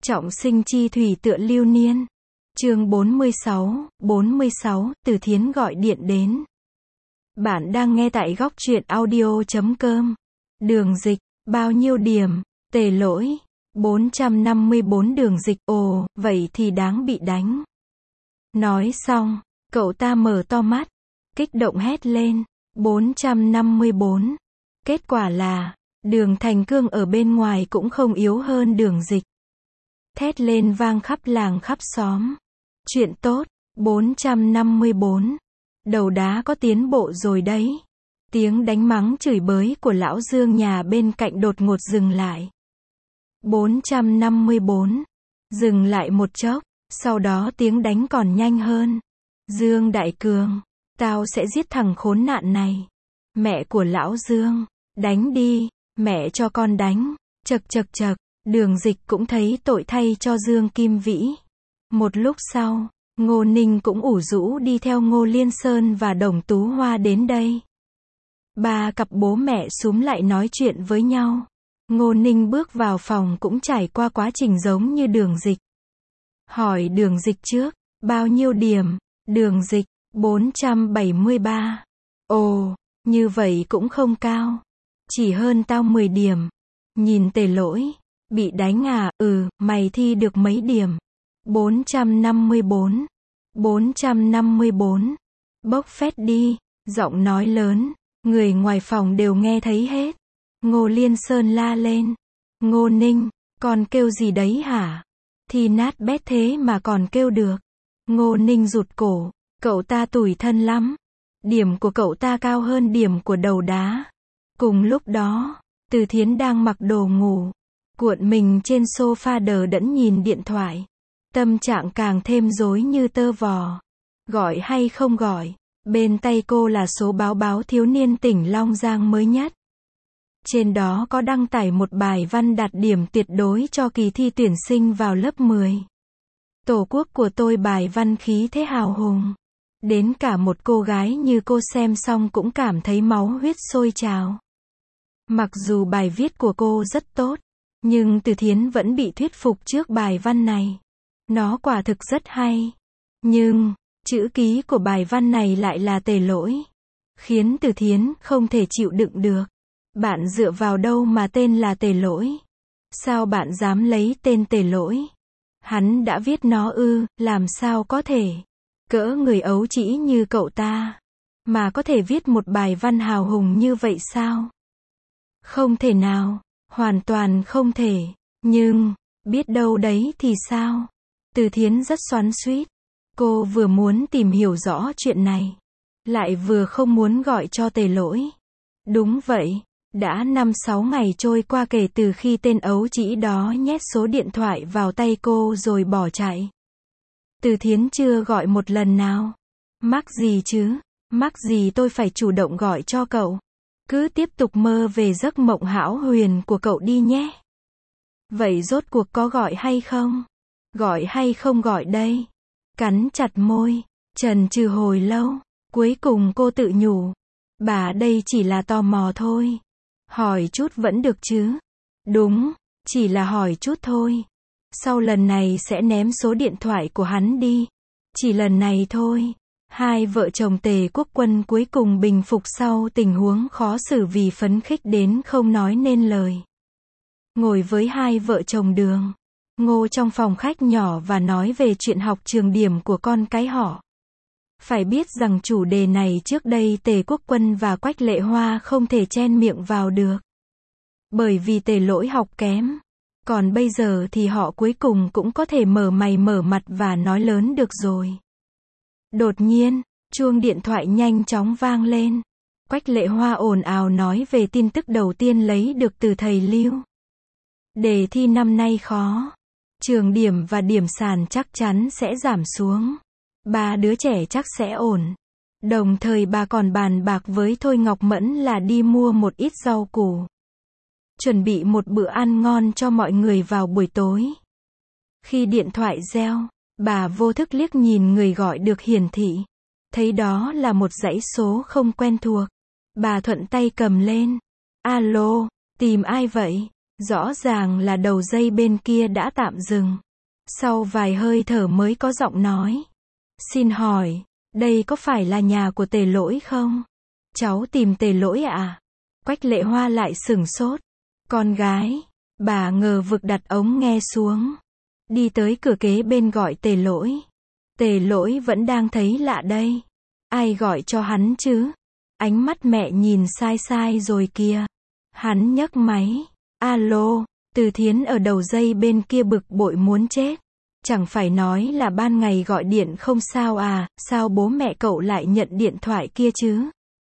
Trọng sinh chi thủy tựa lưu niên. Chương 46, Từ Thiến gọi điện đến. Bạn đang nghe tại góc truyện audio.com. Đường dịch, bao nhiêu điểm, tề lỗi, 454 đường dịch, ồ, vậy thì đáng bị đánh. Nói xong, cậu ta mở to mắt, kích động hét lên, 454. Kết quả là, Đường Thành Cương ở bên ngoài cũng không yếu hơn đường dịch. Thét lên vang khắp làng khắp xóm. Chuyện tốt, 454. Đầu đá có tiến bộ rồi đấy. Tiếng đánh mắng chửi bới của lão Dương nhà bên cạnh đột ngột dừng lại. 454. Dừng lại một chốc, sau đó tiếng đánh còn nhanh hơn. Dương Đại Cường, tao sẽ giết thằng khốn nạn này. Mẹ của lão Dương, đánh đi, mẹ cho con đánh. Chậc chậc chậc, đường dịch cũng thấy tội thay cho Dương Kim Vĩ. Một lúc sau, Ngô Ninh cũng ủ rũ đi theo Ngô Liên Sơn và Đồng Tú Hoa đến đây. Ba cặp bố mẹ xúm lại nói chuyện với nhau. Ngô Ninh bước vào phòng cũng trải qua quá trình giống như đường dịch. Hỏi đường dịch trước, bao nhiêu điểm? Đường dịch, 473. Ồ, như vậy cũng không cao. Chỉ hơn tao 10 điểm. Nhìn tề lỗi, bị đánh à, mày thi được mấy điểm? 454. 454. Bốc phét đi, giọng nói lớn, người ngoài phòng đều nghe thấy hết. Ngô Liên Sơn la lên. Ngô Ninh, còn kêu gì đấy hả? Thi nát bét thế mà còn kêu được. Ngô Ninh rụt cổ, cậu ta tủi thân lắm. Điểm của cậu ta cao hơn điểm của đầu đá. Cùng lúc đó, Từ Thiến đang mặc đồ ngủ, cuộn mình trên sofa đờ đẫn nhìn điện thoại. Tâm trạng càng thêm rối như tơ vò. Gọi hay không gọi, bên tay cô là số báo thiếu niên tỉnh Long Giang mới nhất. Trên đó có đăng tải một bài văn đạt điểm tuyệt đối cho kỳ thi tuyển sinh vào lớp 10. Tổ quốc của tôi, bài văn khí thế hào hùng. Đến cả một cô gái như cô xem xong cũng cảm thấy máu huyết sôi trào. Mặc dù bài viết của cô rất tốt, nhưng Từ Thiến vẫn bị thuyết phục trước bài văn này. Nó quả thực rất hay. Nhưng, chữ ký của bài văn này lại là tề lỗi. Khiến Từ Thiến không thể chịu đựng được. Bạn dựa vào đâu mà tên là tề lỗi? Sao bạn dám lấy tên tề lỗi? Hắn đã viết nó ư, làm sao có thể? Cỡ người ấu trĩ như cậu ta, mà có thể viết một bài văn hào hùng như vậy sao? Không thể nào, hoàn toàn không thể. Nhưng, biết đâu đấy thì sao? Từ Thiến rất xoắn xuýt. Cô vừa muốn tìm hiểu rõ chuyện này, lại vừa không muốn gọi cho tề lỗi. Đúng vậy, đã 5-6 ngày trôi qua kể từ khi tên ấu trĩ đó nhét số điện thoại vào tay cô rồi bỏ chạy. Từ Thiến chưa gọi một lần nào. Mắc gì chứ? Mắc gì tôi phải chủ động gọi cho cậu? Cứ tiếp tục mơ về giấc mộng hão huyền của cậu đi nhé. Vậy rốt cuộc có gọi hay không? Gọi hay không gọi đây? Cắn chặt môi, chần chừ hồi lâu, cuối cùng cô tự nhủ. Bà đây chỉ là tò mò thôi. Hỏi chút vẫn được chứ? Đúng, chỉ là hỏi chút thôi. Sau lần này sẽ ném số điện thoại của hắn đi. Chỉ lần này thôi. Hai vợ chồng Tề Quốc Quân cuối cùng bình phục sau tình huống khó xử vì phấn khích đến không nói nên lời. Ngồi với hai vợ chồng Đường, Ngô trong phòng khách nhỏ và nói về chuyện học trường điểm của con cái họ. Phải biết rằng chủ đề này trước đây Tề Quốc Quân và Quách Lệ Hoa không thể chen miệng vào được. Bởi vì tề lỗi học kém. Còn bây giờ thì họ cuối cùng cũng có thể mở mày mở mặt và nói lớn được rồi. Đột nhiên, chuông điện thoại nhanh chóng vang lên. Quách Lệ Hoa ồn ào nói về tin tức đầu tiên lấy được từ thầy Lưu. Đề thi năm nay khó. Trường điểm và điểm sàn chắc chắn sẽ giảm xuống. 3 đứa trẻ chắc sẽ ổn. Đồng thời bà còn bàn bạc với Thôi Ngọc Mẫn là đi mua một ít rau củ. Chuẩn bị một bữa ăn ngon cho mọi người vào buổi tối. Khi điện thoại reo, bà vô thức liếc nhìn người gọi được hiển thị. Thấy đó là một dãy số không quen thuộc. Bà thuận tay cầm lên. Alo, tìm ai vậy? Rõ ràng là đầu dây bên kia đã tạm dừng. Sau vài hơi thở mới có giọng nói. Xin hỏi, đây có phải là nhà của Tề Lỗi không? Cháu tìm Tề Lỗi à? Quách Lệ Hoa lại sửng sốt. Con gái. Bà ngờ vực đặt ống nghe xuống. Đi tới cửa kế bên gọi Tề Lỗi. Tề Lỗi vẫn đang thấy lạ đây. Ai gọi cho hắn chứ? Ánh mắt mẹ nhìn sai sai rồi kìa. Hắn nhấc máy. Alo, Từ Thiến ở đầu dây bên kia bực bội muốn chết. Chẳng phải nói là ban ngày gọi điện không sao à, sao bố mẹ cậu lại nhận điện thoại kia chứ?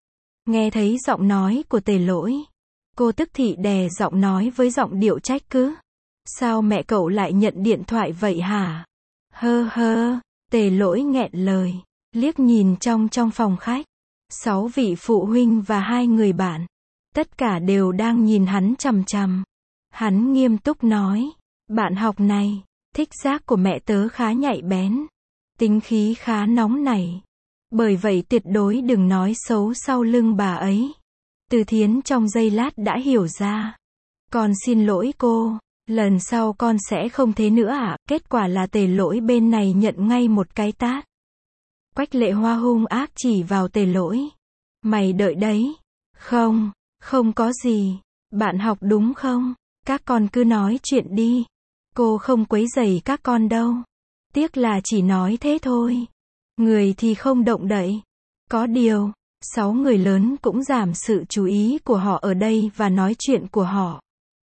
Nghe thấy giọng nói của Tề Lỗi. Cô tức thị đè giọng nói với giọng điệu trách cứ. Sao mẹ cậu lại nhận điện thoại vậy hả? Hơ hơ, Tề Lỗi nghẹn lời. Liếc nhìn trong phòng khách. 6 vị phụ huynh và 2 người bạn. Tất cả đều đang nhìn hắn chằm chằm. Hắn nghiêm túc nói. Bạn học này, thích giác của mẹ tớ khá nhạy bén. Tính khí khá nóng nảy. Bởi vậy tuyệt đối đừng nói xấu sau lưng bà ấy. Từ Thiến trong giây lát đã hiểu ra. Con xin lỗi cô, lần sau con sẽ không thế nữa ạ. Kết quả là Tề Lỗi bên này nhận ngay một cái tát. Quách Lệ Hoa hung ác chỉ vào Tề Lỗi. Mày đợi đấy. Không, không có gì. Bạn học đúng không? Các con cứ nói chuyện đi. Cô không quấy rầy các con đâu. Tiếc là chỉ nói thế thôi. Người thì không động đậy. Có điều, 6 người lớn cũng giảm sự chú ý của họ ở đây và nói chuyện của họ.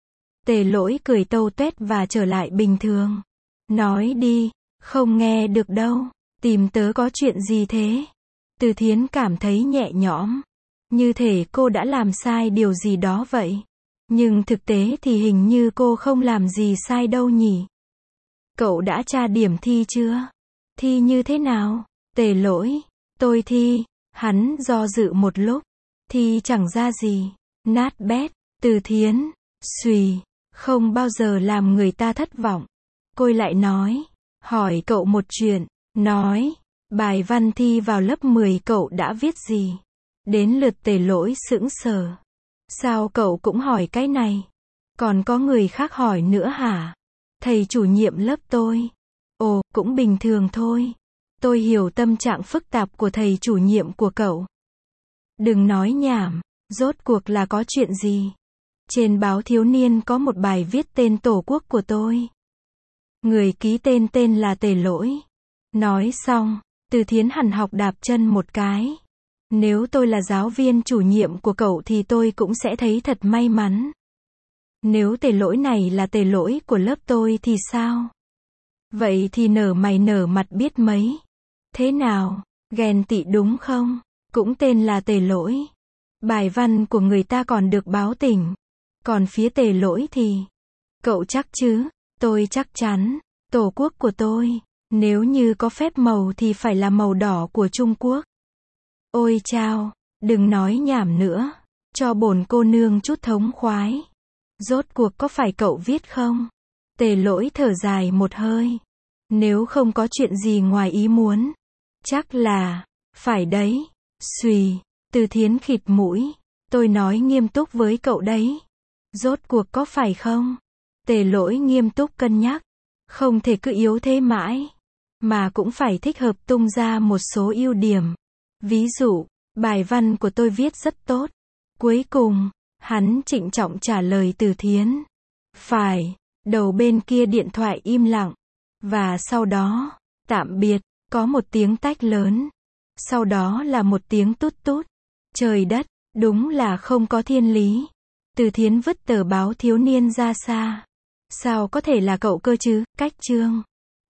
Tề Lỗi cười tâu tuét và trở lại bình thường. Nói đi, không nghe được đâu. Tìm tớ có chuyện gì thế? Từ Thiến cảm thấy nhẹ nhõm. Như thể cô đã làm sai điều gì đó vậy. Nhưng thực tế thì hình như cô không làm gì sai đâu nhỉ. Cậu đã tra điểm thi chưa? Thi như thế nào? Tề Lỗi. Tôi thi. Hắn do dự một lúc. Thi chẳng ra gì. Nát bét. Từ Thiến. Xùy. Không bao giờ làm người ta thất vọng. Cô lại nói. Hỏi cậu một chuyện. Nói. Bài văn thi vào lớp 10 cậu đã viết gì? Đến lượt Tề Lỗi sững sờ. Sao cậu cũng hỏi cái này? Còn có người khác hỏi nữa hả? Thầy chủ nhiệm lớp tôi. Ồ, cũng bình thường thôi. Tôi hiểu tâm trạng phức tạp của thầy chủ nhiệm của cậu. Đừng nói nhảm, rốt cuộc là có chuyện gì? Trên báo Thiếu Niên có một bài viết tên Tổ quốc của tôi. Người ký tên là Tề Lỗi. Nói xong, Từ Thiến hằn học đạp chân một cái. Nếu tôi là giáo viên chủ nhiệm của cậu thì tôi cũng sẽ thấy thật may mắn. Nếu Tề Lỗi này là Tề Lỗi của lớp tôi thì sao? Vậy thì nở mày nở mặt biết mấy. Thế nào? Ghen tị đúng không? Cũng tên là Tề Lỗi. Bài văn của người ta còn được báo tỉnh. Còn phía Tề Lỗi thì... Cậu chắc chứ? Tôi chắc chắn. Tổ quốc của tôi, nếu như có phép màu thì phải là màu đỏ của Trung Quốc. Ôi chao, đừng nói nhảm nữa. Cho bổn cô nương chút thống khoái. Rốt cuộc có phải cậu viết không? Tề Lỗi thở dài một hơi. Nếu không có chuyện gì ngoài ý muốn. Chắc là, phải đấy. Xùy, Từ Thiến khịt mũi. Tôi nói nghiêm túc với cậu đấy. Rốt cuộc có phải không? Tề Lỗi nghiêm túc cân nhắc. Không thể cứ yếu thế mãi. Mà cũng phải thích hợp tung ra một số ưu điểm. Ví dụ, bài văn của tôi viết rất tốt. Cuối cùng, hắn trịnh trọng trả lời Từ Thiến. Phải, đầu bên kia điện thoại im lặng. Và sau đó, tạm biệt, có một tiếng tách lớn. Sau đó là một tiếng tút tút. Trời đất, đúng là không có thiên lý. Từ Thiến vứt tờ báo Thiếu Niên ra xa. Sao có thể là cậu cơ chứ? Cách chương.